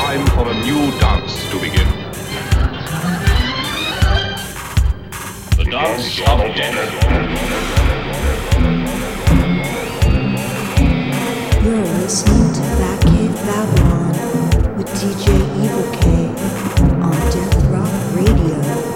time for a new dance to begin. The dance of death. You're listening to Batcave Babylon with DJ Evil K on Death Rock Radio.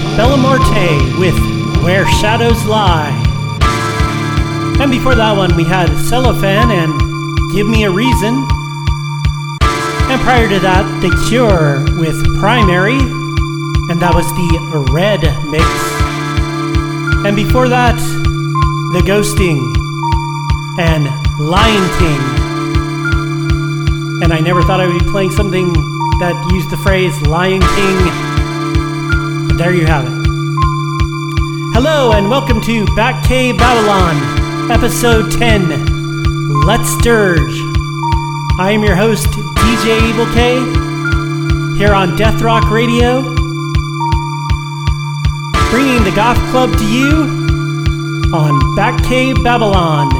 Bella Marte with Where Shadows Lie. And before that one, we had Cellophane and Give Me a Reason. And prior to that, The Cure with Primary. And that was the Red mix. And before that, The Ghosting and Lion King. And I never thought I would be playing something that used the phrase Lion King. But there you have it. Hello and welcome to Back Cave Babylon, episode 10, Let's Dirge. I am your host, DJ Evil K, here on Death Rock Radio, bringing the Goth Club to you on Back Cave Babylon.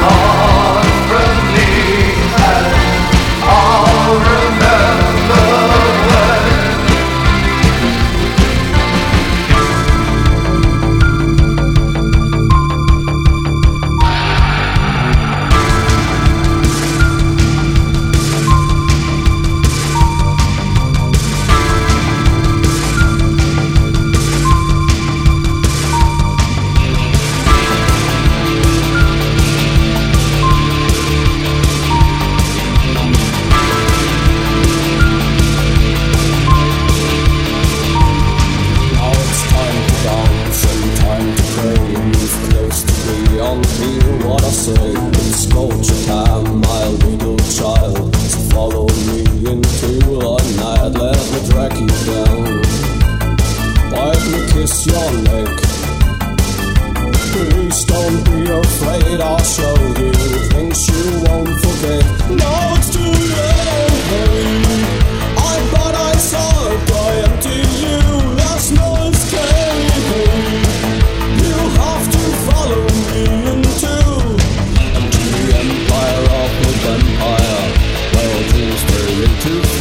I'll remember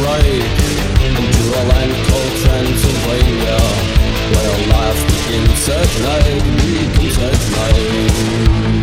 straight into a land called Transylvania, where life begins at night, begins at night.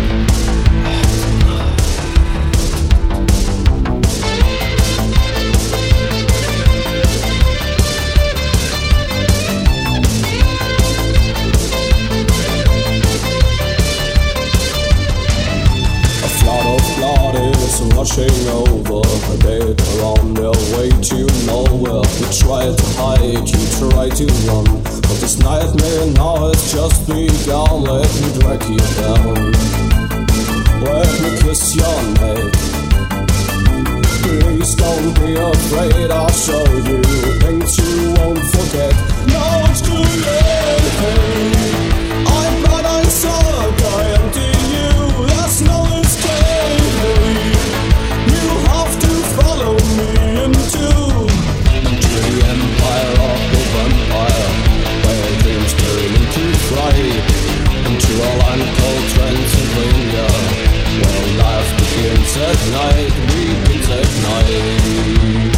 Rushing over, they are on their way to nowhere. You try to hide, you try to run, but this nightmare now has just begun. Let me drag you down, let me kiss your neck. Please don't be afraid, I'll show you things you won't forget. Now it's too late, hey. I'm bad, I suck, I empty you, there's no escape. You have to follow me into the empire of the vampire, where dreams turn into fright, into a land called Transylvania, where life begins at night, begins at night.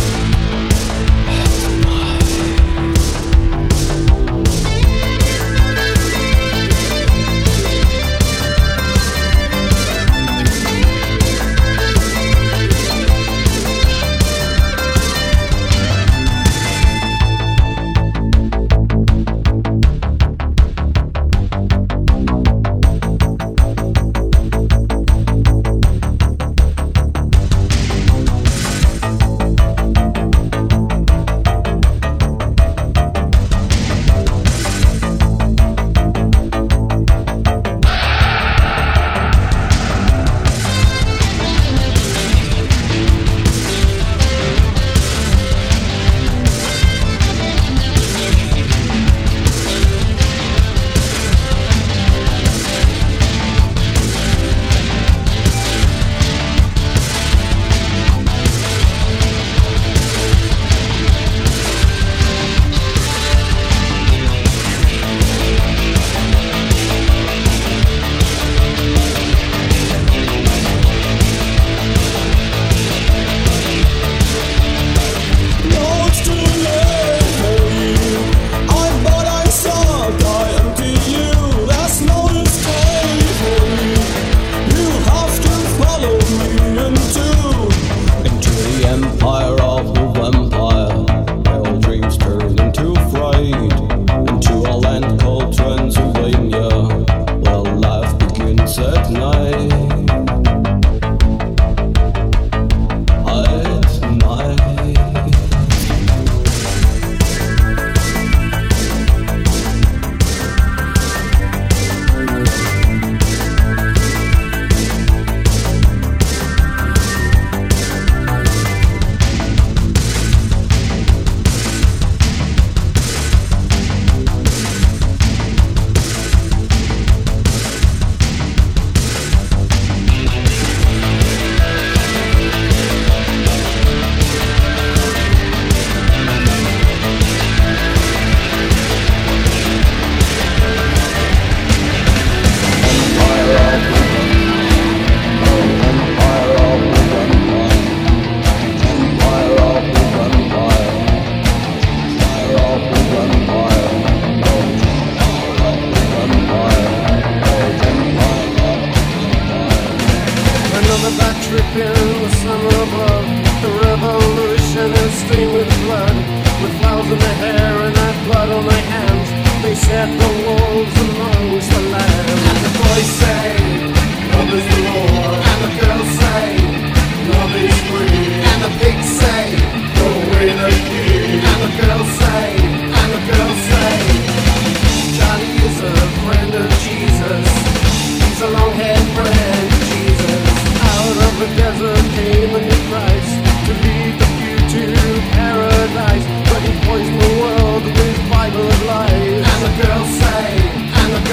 Poison the world with Bible of lies. And the girls say, and the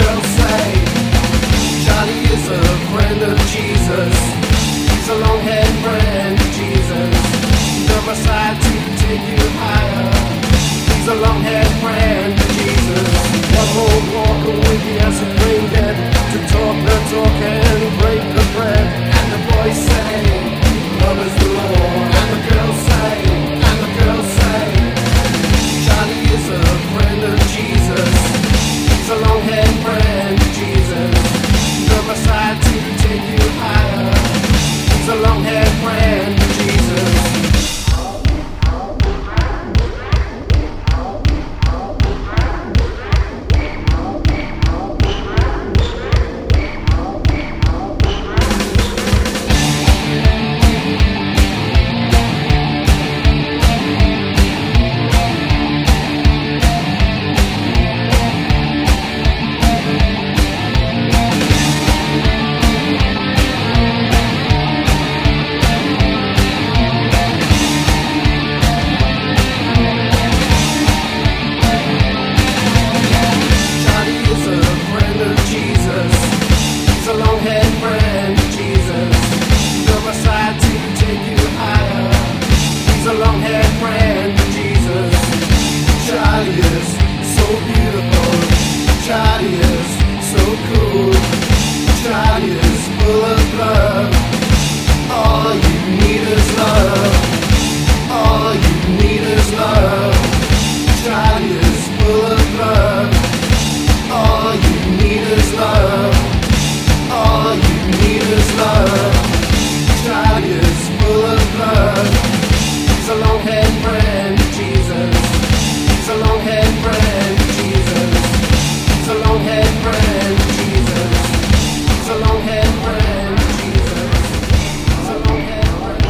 He's a long-haired friend of Jesus. He's a long-haired friend of Jesus. He's a long-haired friend of Jesus. He's a long-haired friend of Jesus. He's a long-haired friend.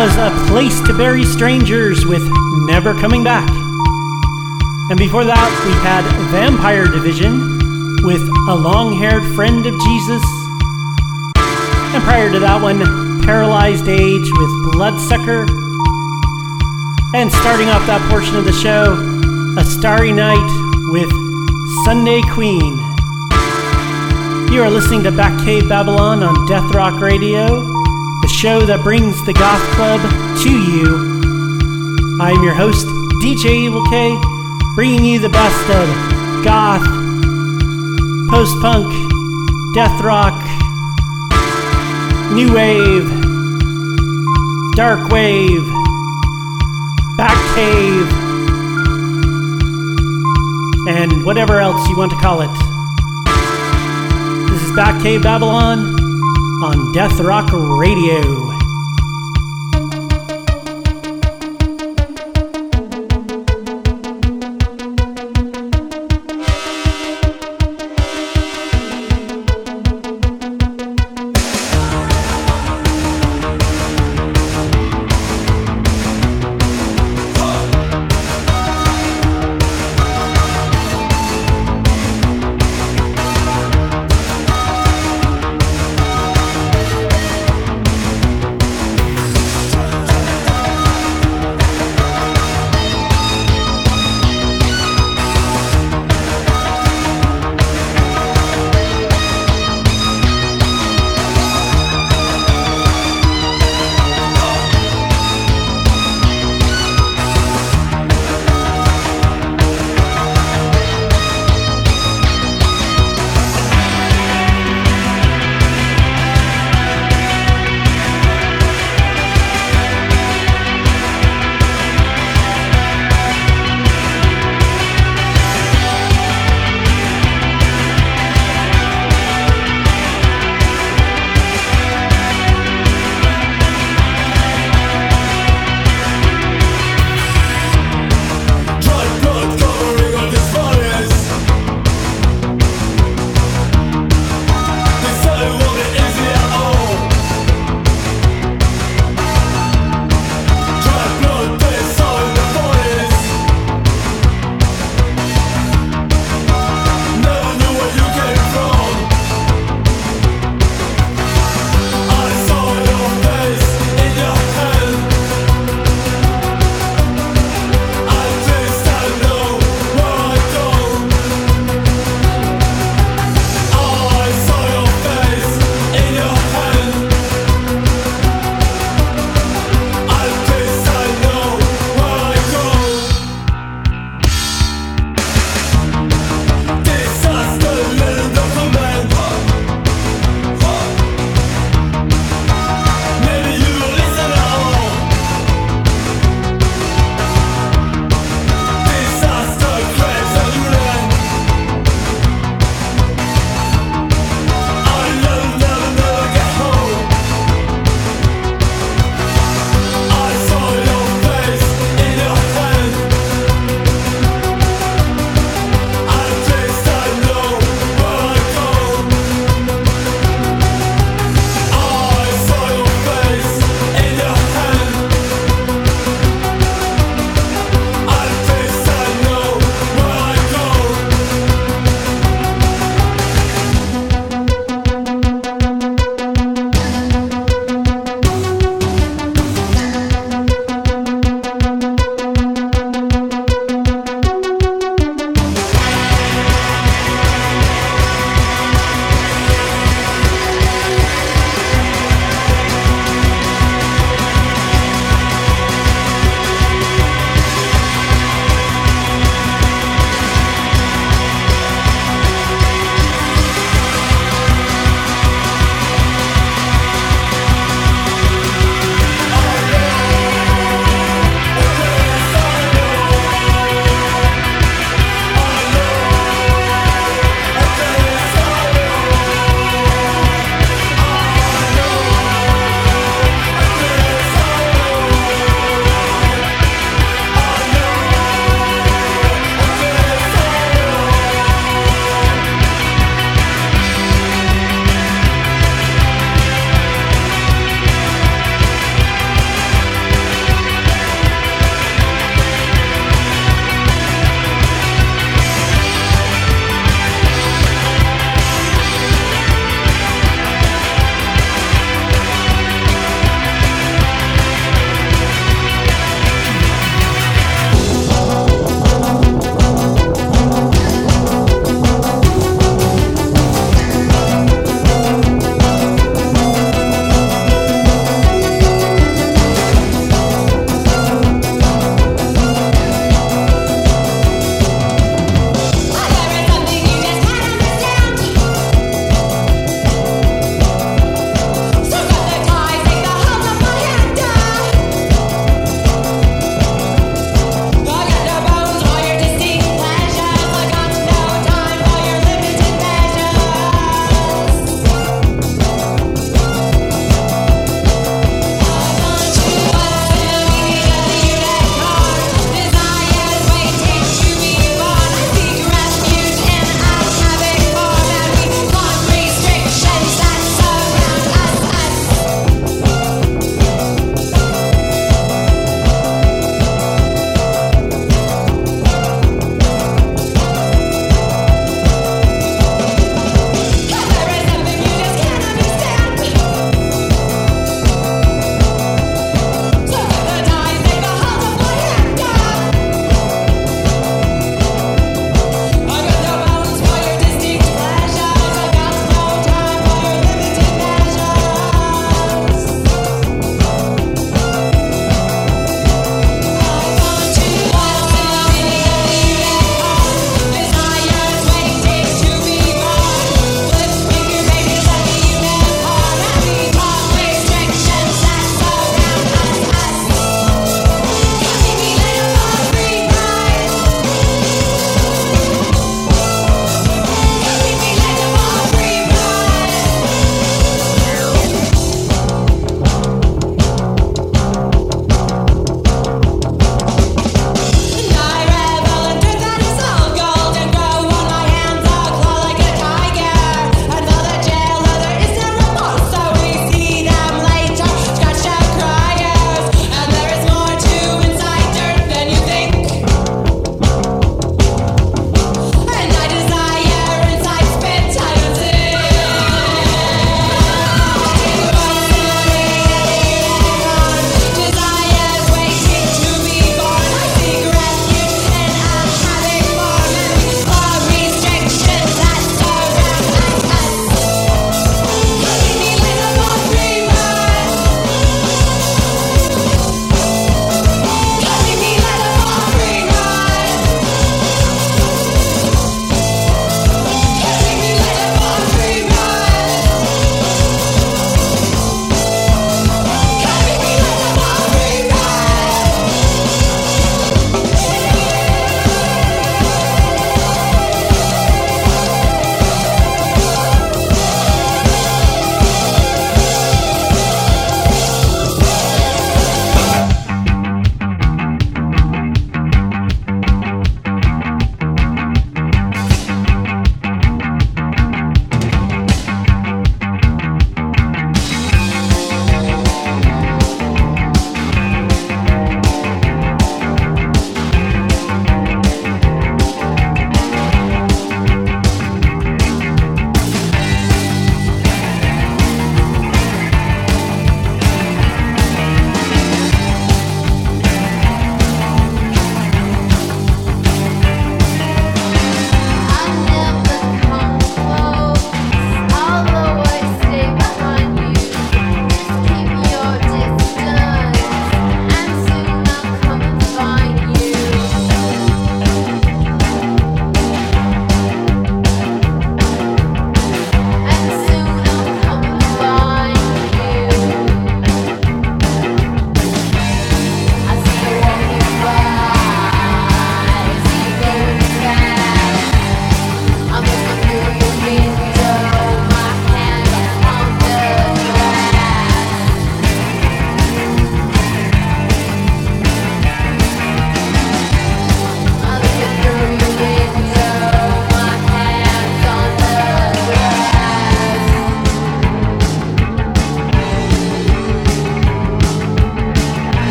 was A Place to Bury Strangers with Never Coming Back. And before that, we had Vampire Division with A Long-Haired Friend of Jesus. And prior to that one, Paralyzed Age with Bloodsucker. And starting off that portion of the show, A Starry Night with Sunday Queen. You are listening to Batcave Babylon on Death Rock Radio, the show that brings the Goth Club to you. I am your host, DJ Evil K, bringing you the best of goth, post-punk, death rock, new wave, dark wave, Batcave, and whatever else you want to call it. This is Batcave Babylon on Death Rock Radio.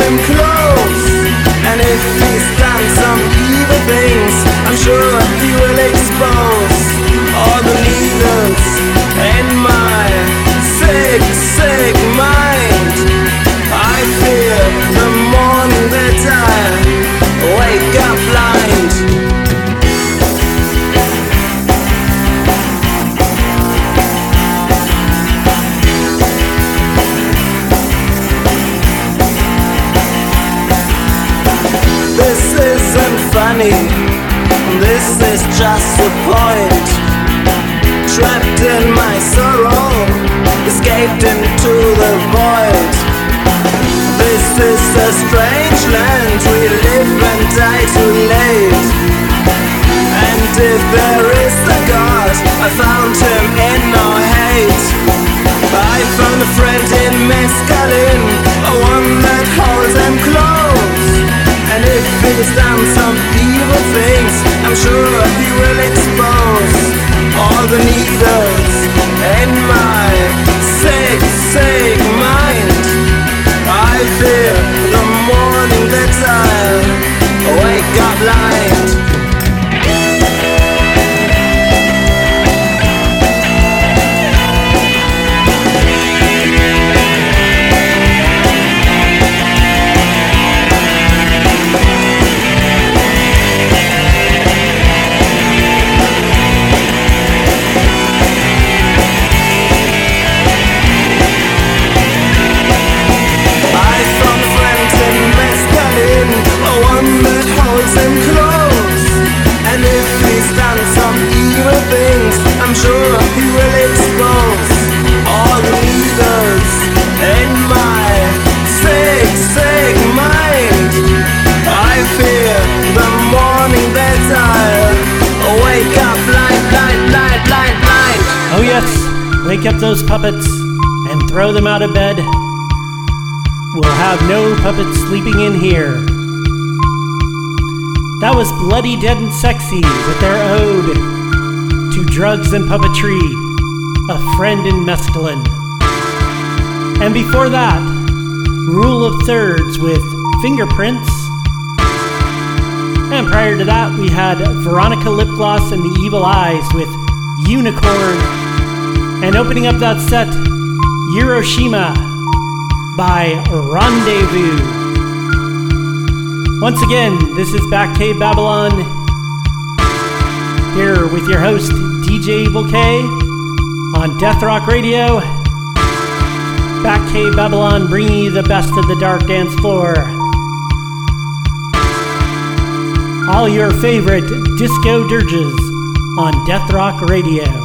him close. And if he's done some evil things, I'm sure he will expose all the needles in my sick, sick mind. I fear the morning that I wake up blind. This isn't funny, this is just a point. Trapped in my sorrow, escaped into the void. This is a strange land, we live and die too late. And if there is a God, I found him in our hate. I found a friend in mescaline, a one that holds him close. And if he's done some evil things, I'm sure he will expose all the needles in my sick, sick mind. I fear the morning that I'll wake up blind. I'm sure he will expose all the needles in my sick, sick mind. I fear the morning that I'll wake up blind, blind, blind, blind, blind. Oh yes, wake up those puppets and throw them out of bed. We'll have no puppets sleeping in here. That was Bloody Dead and Sexy with their ode to drugs and puppetry, A Friend in Mescaline. And before that, Rule of Thirds with Fingerprints. And prior to that, we had Veronica Lipgloss and the Evil Eyes with Unicorn. And opening up that set, Hiroshima by Rendezvous. Once again, this is Back Cave Babylon, here with your host, DJ Evil K, on Death Rock Radio. Back Cave Babylon, bringing you the best of the dark dance floor. All your favorite disco dirges on Death Rock Radio.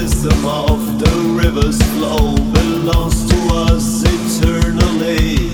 wisdom of the river's flow belongs to us eternally.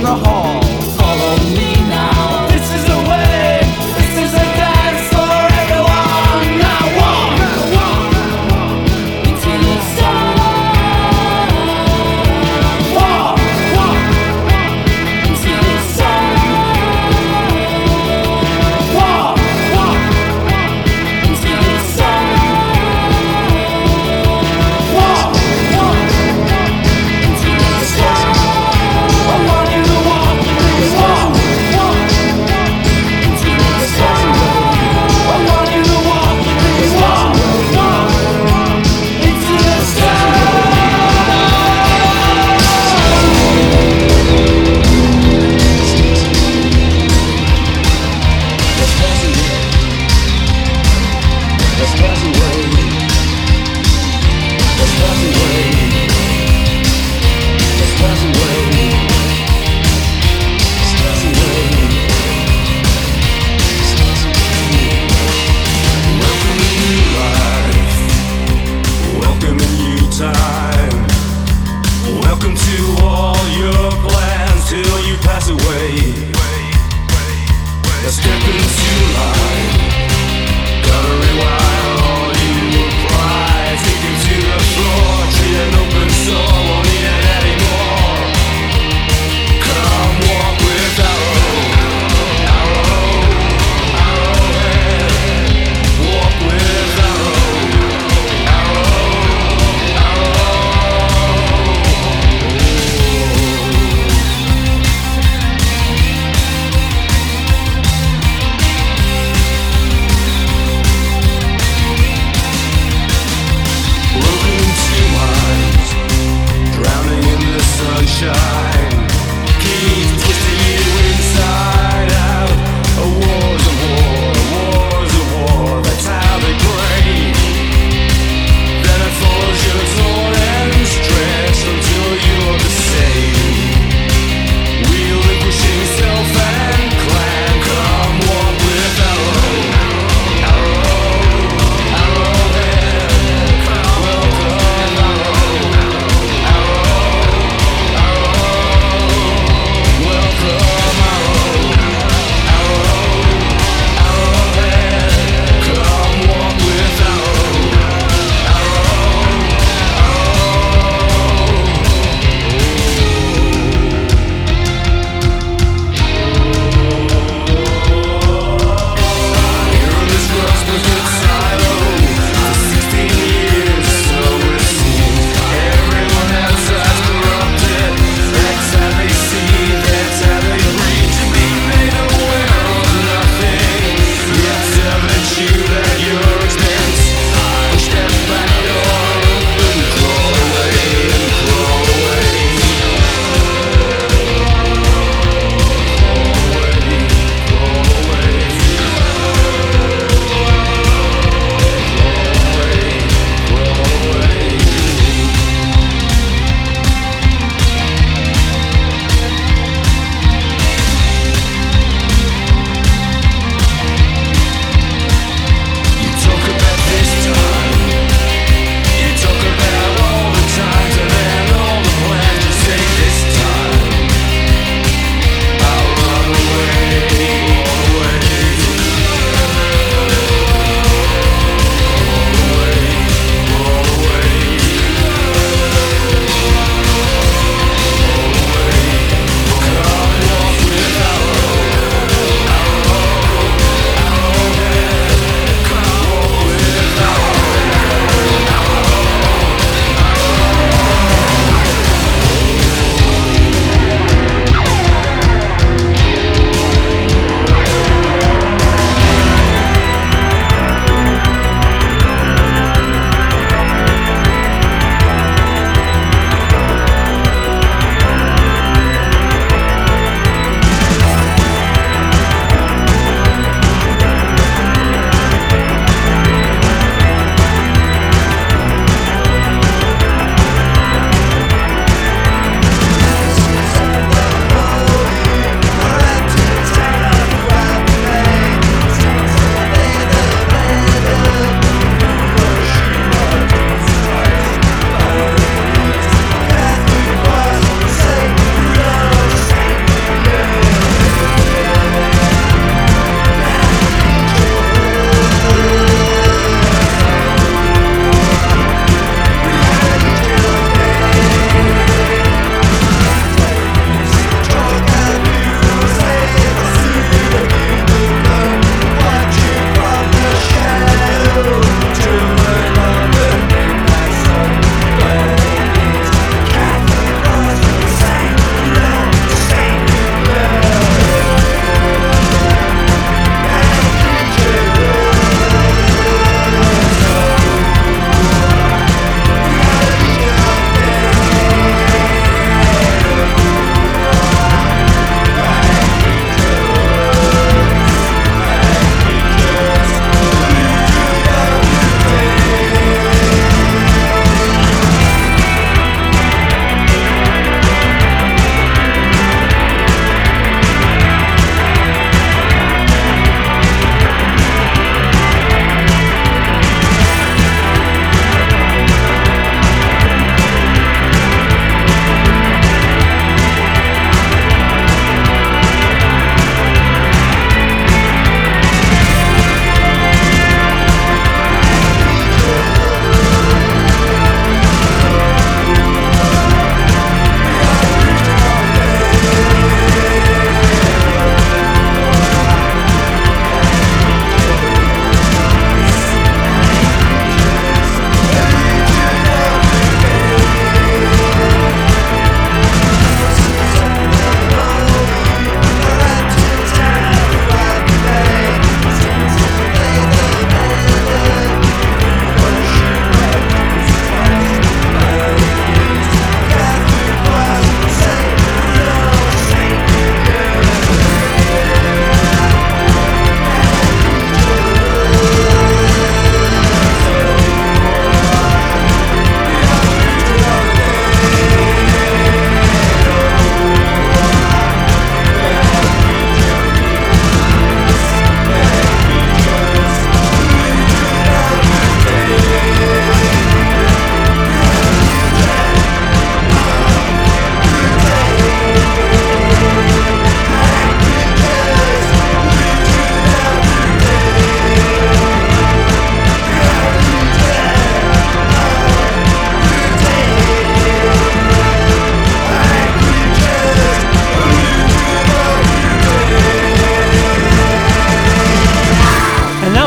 the hall. Follow me now. This is the way. This is a dance for everyone. Now walk into the sun. Walk into the sun. Walk into the sun. Walk into the sun. I want you to walk with me. Walk into the sun. I want you to walk with me. Walk into the sun. Let's pass away. Let's pass away. Let's pass away. Let's pass away. Let's pass away. Welcome to new life. Welcome a new time. Welcome to all your plans till you pass away. Let's step into life. Gotta rewire all your pride. Take it to the floor. Treat an open soul. Won't need it anymore. Come walk with arrowhead. Walk with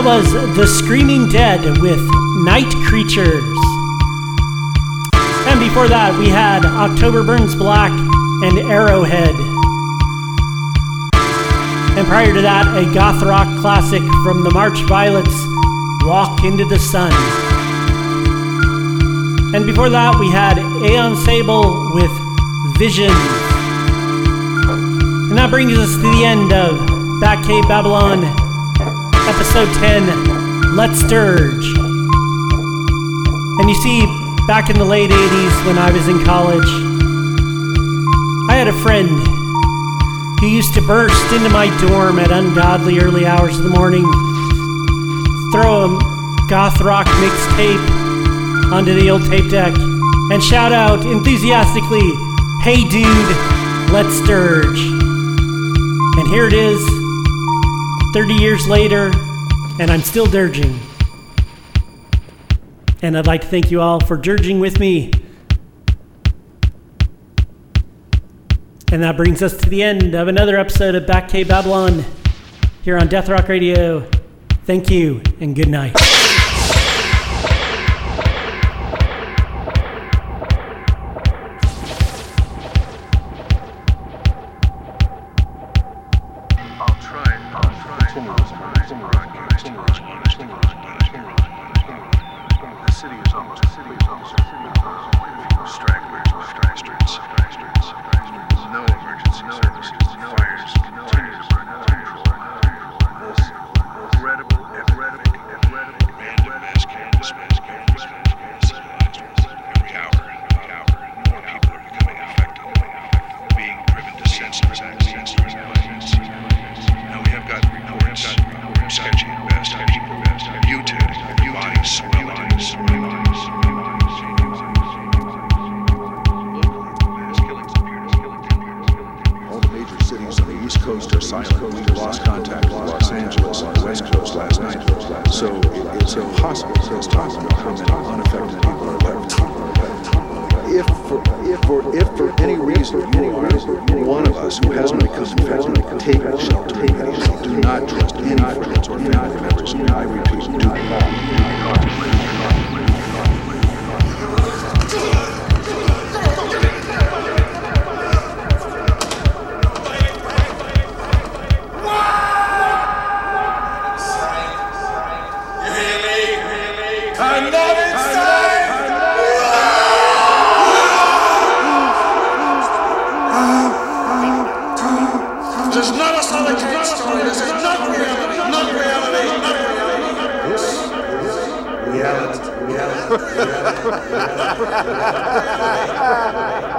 that was The Screaming Dead with Night Creatures. And before that, we had October Burns Black and Arrowhead. And prior to that, a goth rock classic from the March Violets, Walk Into the Sun. And before that, we had Aeon Sable with Vision. And that brings us to the end of Batcave Babylon, Episode 10, Let's Dirge. And you see, back in the late 80s when I was in college, I had a friend who used to burst into my dorm at ungodly early hours of the morning, throw a goth rock mixtape onto the old tape deck, and shout out enthusiastically, "Hey dude, let's dirge." And here it is, 30 years later, and I'm still dirging. And I'd like to thank you all for dirging with me. And that brings us to the end of another episode of Batcave Babylon here on Death Rock Radio. Thank you, and good night. Reality.